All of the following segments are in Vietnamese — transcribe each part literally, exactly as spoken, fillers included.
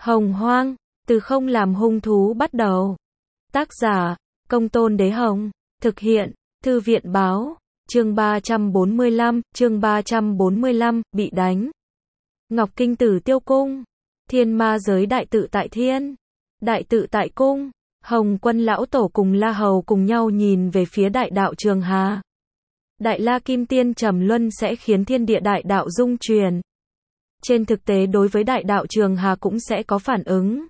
Hồng Hoang, từ không làm hung thú bắt đầu. Tác giả, Công Tôn Đế Hồng. Thực hiện, Thư viện báo. Chương ba trăm bốn mươi lăm, chương ba trăm bốn mươi lăm, bị đánh. Ngọc Kinh Tử Tiêu Cung. Thiên Ma Giới Đại Tự Tại Thiên. Đại Tự Tại Cung. Hồng Quân Lão Tổ cùng La Hầu cùng nhau nhìn về phía đại đạo Trường Hà. Đại La Kim Tiên trầm luân sẽ khiến thiên địa đại đạo rung chuyển. Trên thực tế đối với đại đạo Trường Hà cũng sẽ có phản ứng.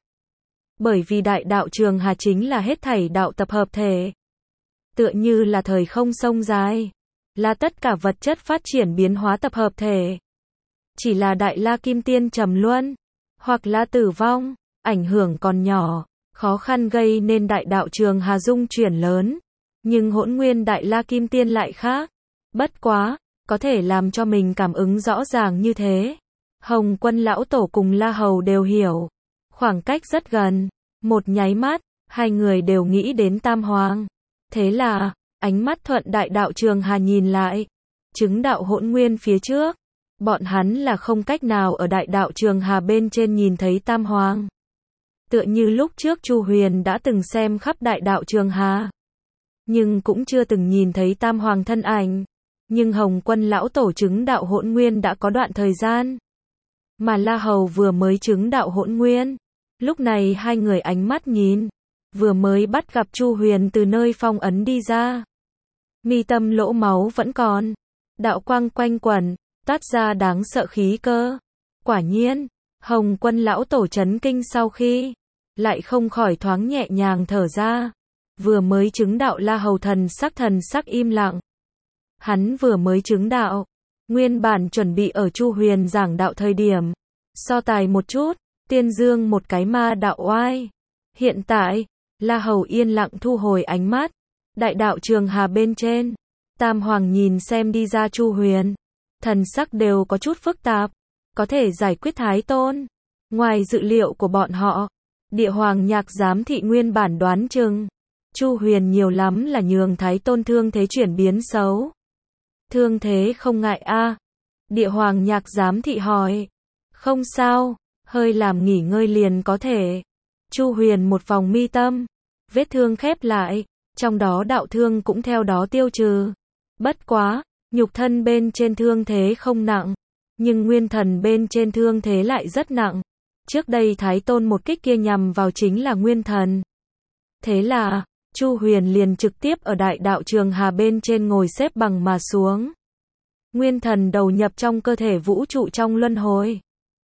Bởi vì đại đạo Trường Hà chính là hết thảy đạo tập hợp thể. Tựa như là thời không sông dài. Là tất cả vật chất phát triển biến hóa tập hợp thể. Chỉ là đại La Kim Tiên trầm luân. Hoặc là tử vong. Ảnh hưởng còn nhỏ. Khó khăn gây nên đại đạo Trường Hà rung chuyển lớn. Nhưng hỗn nguyên đại La Kim Tiên lại khác. Bất quá, có thể làm cho mình cảm ứng rõ ràng như thế. Hồng Quân Lão Tổ cùng La Hầu đều hiểu. Khoảng cách rất gần. Một nháy mắt, hai người đều nghĩ đến Tam Hoàng. Thế là, ánh mắt thuận đại đạo Trường Hà nhìn lại. Chứng đạo hỗn nguyên phía trước. Bọn hắn là không cách nào ở đại đạo Trường Hà bên trên nhìn thấy Tam Hoàng. Tựa như lúc trước Chu Huyền đã từng xem khắp đại đạo Trường Hà. Nhưng cũng chưa từng nhìn thấy Tam Hoàng thân ảnh. Nhưng Hồng Quân Lão Tổ chứng đạo hỗn nguyên đã có đoạn thời gian. Mà La Hầu vừa mới chứng đạo hỗn nguyên. Lúc này hai người ánh mắt nhìn. Vừa mới bắt gặp Chu Huyền từ nơi phong ấn đi ra. Mi tâm lỗ máu vẫn còn. Đạo quang quanh quẩn, toát ra đáng sợ khí cơ. Quả nhiên, Hồng Quân Lão Tổ chấn kinh sau khi. Lại không khỏi thoáng nhẹ nhàng thở ra. Vừa mới chứng đạo La Hầu thần sắc thần sắc im lặng. Hắn vừa mới chứng đạo. Nguyên bản chuẩn bị ở Chu Huyền giảng đạo thời điểm. So tài một chút, tiên dương một cái ma đạo oai. Hiện tại, La Hầu yên lặng thu hồi ánh mắt. Đại đạo Trường Hà bên trên. Tam Hoàng nhìn xem đi ra Chu Huyền. Thần sắc đều có chút phức tạp. Có thể giải quyết Thái Tôn. Ngoài dự liệu của bọn họ. Địa Hoàng Nhạc giám thị nguyên bản đoán chừng. Chu Huyền nhiều lắm là nhường Thái Tôn thương thế chuyển biến xấu. Thương thế không ngại a à? Địa Hoàng Nhạc giám thị hỏi. Không sao, hơi làm nghỉ ngơi liền có thể. Chu Huyền một vòng mi tâm. Vết thương khép lại. Trong đó đạo thương cũng theo đó tiêu trừ. Bất quá, nhục thân bên trên thương thế không nặng. Nhưng nguyên thần bên trên thương thế lại rất nặng. Trước đây Thái Tôn một kích kia nhằm vào chính là nguyên thần. Thế là, Chu Huyền liền trực tiếp ở đại đạo Trường Hà bên trên ngồi xếp bằng mà xuống. Nguyên thần đầu nhập trong cơ thể vũ trụ trong luân hồi.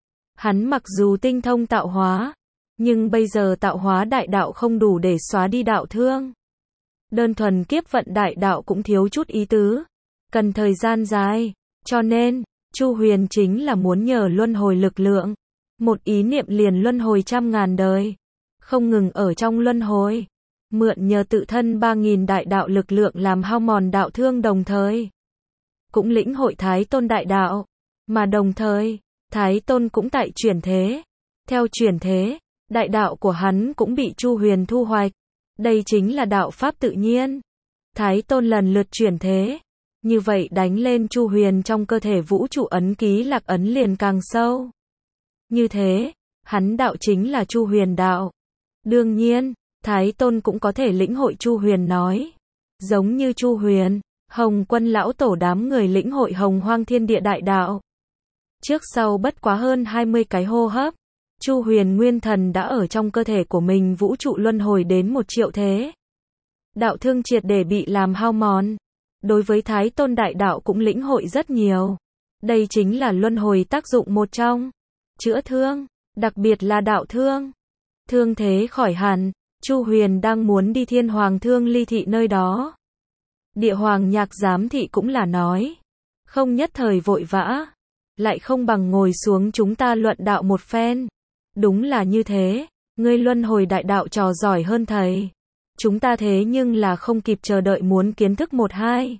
Hắn mặc dù tinh thông tạo hóa, nhưng bây giờ tạo hóa đại đạo không đủ để xóa đi đạo thương. Đơn thuần kiếp vận đại đạo cũng thiếu chút ý tứ. Cần thời gian dài. Cho nên, Chu Huyền chính là muốn nhờ luân hồi lực lượng. Một ý niệm liền luân hồi trăm ngàn đời. Không ngừng ở trong luân hồi. Mượn nhờ tự thân ba nghìn đại đạo lực lượng làm hao mòn đạo thương đồng thời. Cũng lĩnh hội Thái Tôn đại đạo. Mà đồng thời, Thái Tôn cũng tại chuyển thế. Theo chuyển thế, đại đạo của hắn cũng bị Chu Huyền thu hoạch. Đây chính là đạo pháp tự nhiên. Thái Tôn lần lượt chuyển thế. Như vậy đánh lên Chu Huyền trong cơ thể vũ trụ ấn ký lạc ấn liền càng sâu. Như thế, hắn đạo chính là Chu Huyền đạo. Đương nhiên, Thái Tôn cũng có thể lĩnh hội Chu Huyền nói. Giống như Chu Huyền, Hồng Quân Lão Tổ đám người lĩnh hội Hồng Hoang thiên địa đại đạo. Trước sau bất quá hơn hai mươi cái hô hấp. Chu Huyền nguyên thần đã ở trong cơ thể của mình vũ trụ luân hồi đến một triệu thế. Đạo thương triệt để bị làm hao mòn. Đối với Thái Tôn đại đạo cũng lĩnh hội rất nhiều. Đây chính là luân hồi tác dụng một trong. Chữa thương, đặc biệt là đạo thương. Thương thế khỏi hẳn, Chu Huyền đang muốn đi Thiên Hoàng Thương Ly Thị nơi đó. Địa Hoàng Nhạc giám thị cũng là nói. Không nhất thời vội vã. Lại không bằng ngồi xuống chúng ta luận đạo một phen. Đúng là như thế, ngươi luân hồi đại đạo trò giỏi hơn thầy. Chúng ta thế nhưng là không kịp chờ đợi muốn kiến thức một hai.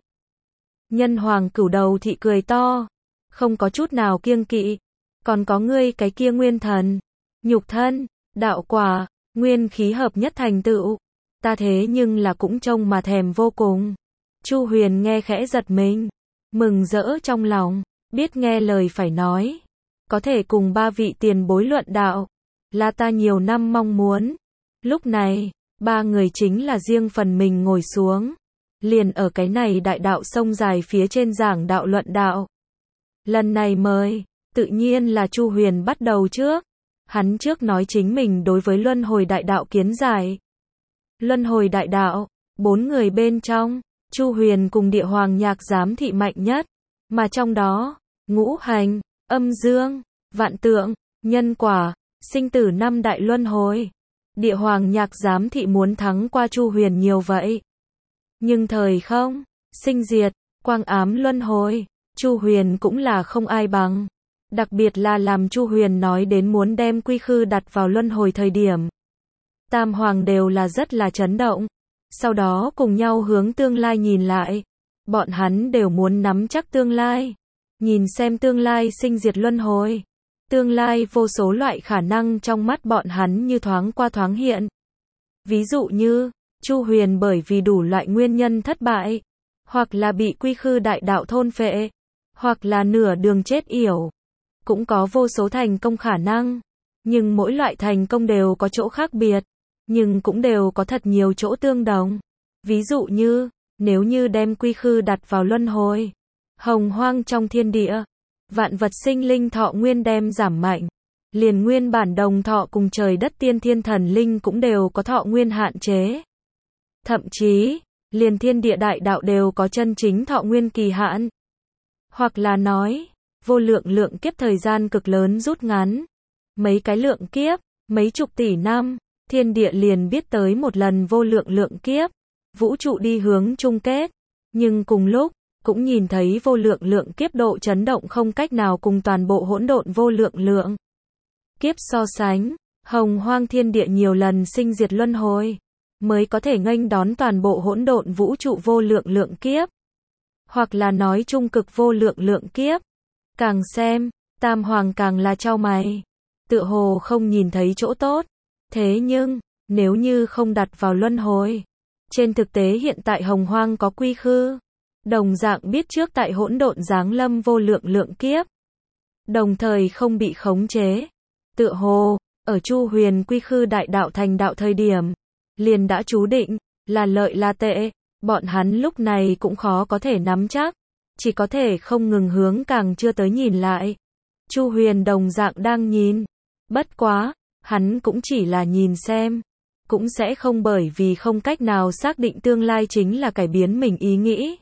Nhân Hoàng Cửu Đầu Thị cười to. Không có chút nào kiêng kỵ. Còn có ngươi cái kia nguyên thần, nhục thân, đạo quả, nguyên khí hợp nhất thành tựu. Ta thế nhưng là cũng trông mà thèm vô cùng. Chu Huyền nghe khẽ giật mình. Mừng rỡ trong lòng. Biết nghe lời phải nói. Có thể cùng ba vị tiền bối luận đạo. là ta nhiều năm mong muốn. Lúc này, ba người chính là riêng phần mình ngồi xuống. Liền ở cái này đại đạo sông dài phía trên giảng đạo luận đạo. Lần này mời, tự nhiên là Chu Huyền bắt đầu trước. Hắn trước nói chính mình đối với luân hồi đại đạo kiến giải. Luân hồi đại đạo, bốn người bên trong, Chu Huyền cùng Địa Hoàng Nhạc giám thị mạnh nhất. Mà trong đó, ngũ hành, âm dương, vạn tượng, nhân quả, sinh tử năm đại luân hồi. Địa Hoàng Nhạc giám thị muốn thắng qua Chu Huyền nhiều vậy. Nhưng thời không, sinh diệt, quang ám luân hồi, Chu Huyền cũng là không ai bằng. Đặc biệt là làm Chu Huyền nói đến muốn đem quy khư đặt vào luân hồi thời điểm. Tam Hoàng đều là rất là chấn động. Sau đó cùng nhau hướng tương lai nhìn lại. Bọn hắn đều muốn nắm chắc tương lai. Nhìn xem tương lai sinh diệt luân hồi. Tương lai vô số loại khả năng trong mắt bọn hắn như thoáng qua thoáng hiện. Ví dụ như, Chu Huyền bởi vì đủ loại nguyên nhân thất bại. Hoặc là bị quy khư đại đạo thôn phệ. Hoặc là nửa đường chết yểu. Cũng có vô số thành công khả năng. Nhưng mỗi loại thành công đều có chỗ khác biệt. Nhưng cũng đều có thật nhiều chỗ tương đồng. Ví dụ như, nếu như đem quy khư đặt vào luân hồi, hồng hoang trong thiên địa, vạn vật sinh linh thọ nguyên đem giảm mạnh. Liền nguyên bản đồng thọ cùng trời đất tiên thiên thần linh cũng đều có thọ nguyên hạn chế. Thậm chí, liền thiên địa đại đạo đều có chân chính thọ nguyên kỳ hạn. Hoặc là nói, vô lượng lượng kiếp thời gian cực lớn rút ngắn. Mấy cái lượng kiếp, mấy chục tỷ năm, thiên địa liền biết tới một lần vô lượng lượng kiếp. Vũ trụ đi hướng chung kết. Nhưng cùng lúc, cũng nhìn thấy vô lượng lượng kiếp độ chấn động không cách nào cùng toàn bộ hỗn độn vô lượng lượng kiếp so sánh. Hồng hoang thiên địa nhiều lần sinh diệt luân hồi, mới có thể nghênh đón toàn bộ hỗn độn vũ trụ vô lượng lượng kiếp. Hoặc là nói trung cực vô lượng lượng kiếp. Càng xem, Tam Hoàng càng là chau mày. Tựa hồ không nhìn thấy chỗ tốt. Thế nhưng, nếu như không đặt vào luân hồi. Trên thực tế hiện tại hồng hoang có quy khư. Đồng dạng biết trước tại hỗn độn giáng lâm vô lượng lượng kiếp. Đồng thời không bị khống chế. Tựa hồ, ở Chu Huyền quy khư đại đạo thành đạo thời điểm. Liền đã chú định, là lợi là tệ. Bọn hắn lúc này cũng khó có thể nắm chắc. Chỉ có thể không ngừng hướng càng chưa tới nhìn lại. Chu Huyền đồng dạng đang nhìn. Bất quá, hắn cũng chỉ là nhìn xem. Cũng sẽ không bởi vì không cách nào xác định tương lai chính là cải biến mình ý nghĩ.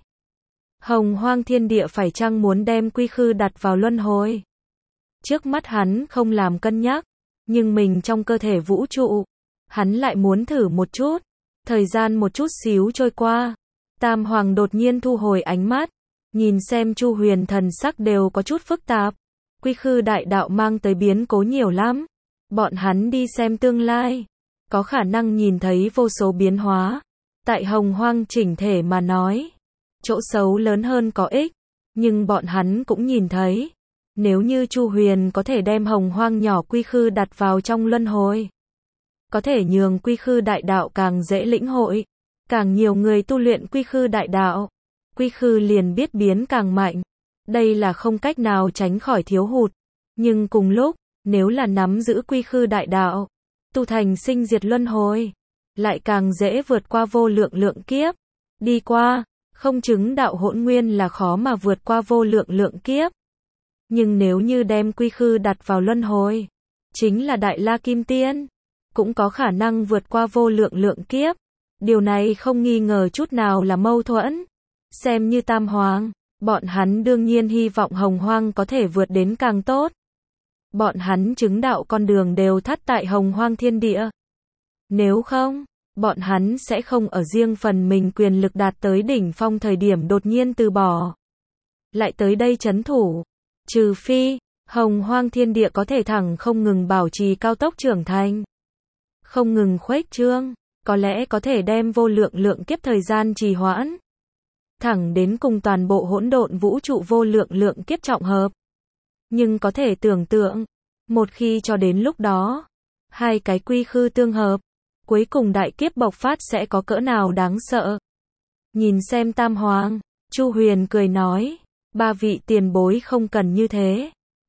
Hồng hoang thiên địa phải chăng muốn đem quy khư đặt vào luân hồi? Trước mắt hắn không làm cân nhắc. Nhưng mình trong cơ thể vũ trụ. Hắn lại muốn thử một chút. Thời gian một chút xíu trôi qua. Tam Hoàng đột nhiên thu hồi ánh mắt. Nhìn xem Chu Huyền thần sắc đều có chút phức tạp. Quy khư đại đạo mang tới biến cố nhiều lắm. Bọn hắn đi xem tương lai. Có khả năng nhìn thấy vô số biến hóa. Tại hồng hoang chỉnh thể mà nói. Chỗ xấu lớn hơn có ích. Nhưng bọn hắn cũng nhìn thấy. Nếu như Chu Huyền có thể đem hồng hoang nhỏ quy khư đặt vào trong luân hồi. Có thể nhường quy khư đại đạo càng dễ lĩnh hội. Càng nhiều người tu luyện quy khư đại đạo. Quy khư liền biết biến càng mạnh. Đây là không cách nào tránh khỏi thiếu hụt. Nhưng cùng lúc, nếu là nắm giữ quy khư đại đạo, tu thành sinh diệt luân hồi, lại càng dễ vượt qua vô lượng lượng kiếp. Đi qua, không chứng đạo hỗn nguyên là khó mà vượt qua vô lượng lượng kiếp. Nhưng nếu như đem quy khư đặt vào luân hồi, chính là Đại La Kim Tiên, cũng có khả năng vượt qua vô lượng lượng kiếp. Điều này không nghi ngờ chút nào là mâu thuẫn. Xem như Tam Hoàng, bọn hắn đương nhiên hy vọng hồng hoang có thể vượt đến càng tốt. Bọn hắn chứng đạo con đường đều thắt tại hồng hoang thiên địa. Nếu không, bọn hắn sẽ không ở riêng phần mình quyền lực đạt tới đỉnh phong thời điểm đột nhiên từ bỏ. Lại tới đây trấn thủ. Trừ phi, hồng hoang thiên địa có thể thẳng không ngừng bảo trì cao tốc trưởng thành. Không ngừng khuếch trương, có lẽ có thể đem vô lượng lượng kiếp thời gian trì hoãn. Thẳng đến cùng toàn bộ hỗn độn vũ trụ vô lượng lượng kiếp trọng hợp. Nhưng có thể tưởng tượng, một khi cho đến lúc đó, hai cái quy khư tương hợp, cuối cùng đại kiếp bộc phát sẽ có cỡ nào đáng sợ. Nhìn xem Tam Hoàng, Chu Huyền cười nói, ba vị tiền bối không cần như thế.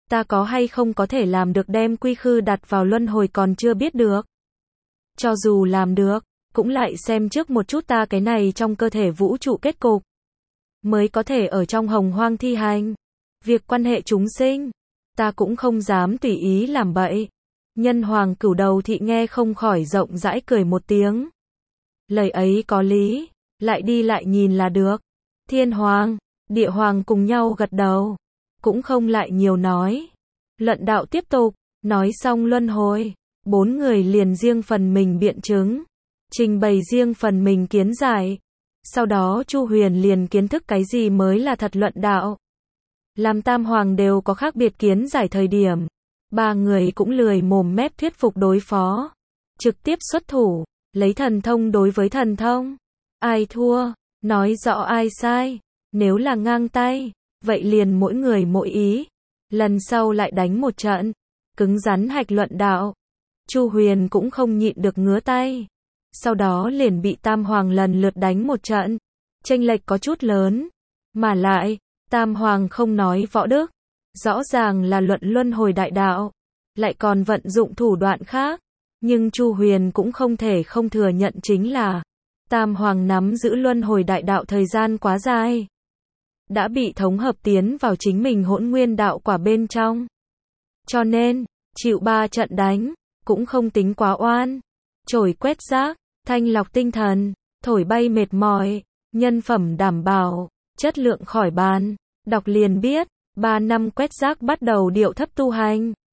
Ta có hay không có thể làm được đem quy khư đặt vào luân hồi còn chưa biết được. Cho dù làm được, cũng lại xem trước một chút ta cái này trong cơ thể vũ trụ kết cục. Mới có thể ở trong hồng hoang thi hành. Việc quan hệ chúng sinh, ta cũng không dám tùy ý làm bậy. Nhân hoàng cửu đầu thị nghe không khỏi rộng rãi cười một tiếng. Lời ấy có lý, lại đi lại nhìn là được. Thiên hoàng, địa hoàng cùng nhau gật đầu, cũng không lại nhiều nói. Luận đạo tiếp tục, nói xong luân hồi, bốn người liền riêng phần mình biện chứng, trình bày riêng phần mình kiến giải. Sau đó Chu Huyền liền kiến thức cái gì mới là thật luận đạo. Làm tam hoàng đều có khác biệt kiến giải thời điểm, ba người cũng lười mồm mép thuyết phục đối phó, trực tiếp xuất thủ, lấy thần thông đối với thần thông. Ai thua, nói rõ ai sai, nếu là ngang tay, vậy liền mỗi người mỗi ý. Lần sau lại đánh một trận, cứng rắn hạch luận đạo. Chu Huyền cũng không nhịn được ngứa tay. Sau đó liền bị Tam Hoàng lần lượt đánh một trận. Chênh lệch có chút lớn. Mà lại, Tam Hoàng không nói võ đức. Rõ ràng là luận luân hồi đại đạo. Lại còn vận dụng thủ đoạn khác. Nhưng Chu Huyền cũng không thể không thừa nhận chính là Tam Hoàng nắm giữ luân hồi đại đạo thời gian quá dài. Đã bị thống hợp tiến vào chính mình hỗn nguyên đạo quả bên trong. Cho nên, chịu ba trận đánh, cũng không tính quá oan. Trổi quét rác, thanh lọc tinh thần, thổi bay mệt mỏi, nhân phẩm đảm bảo, chất lượng khỏi bàn. Đọc liền biết, ba năm quét rác bắt đầu điệu thấp tu hành.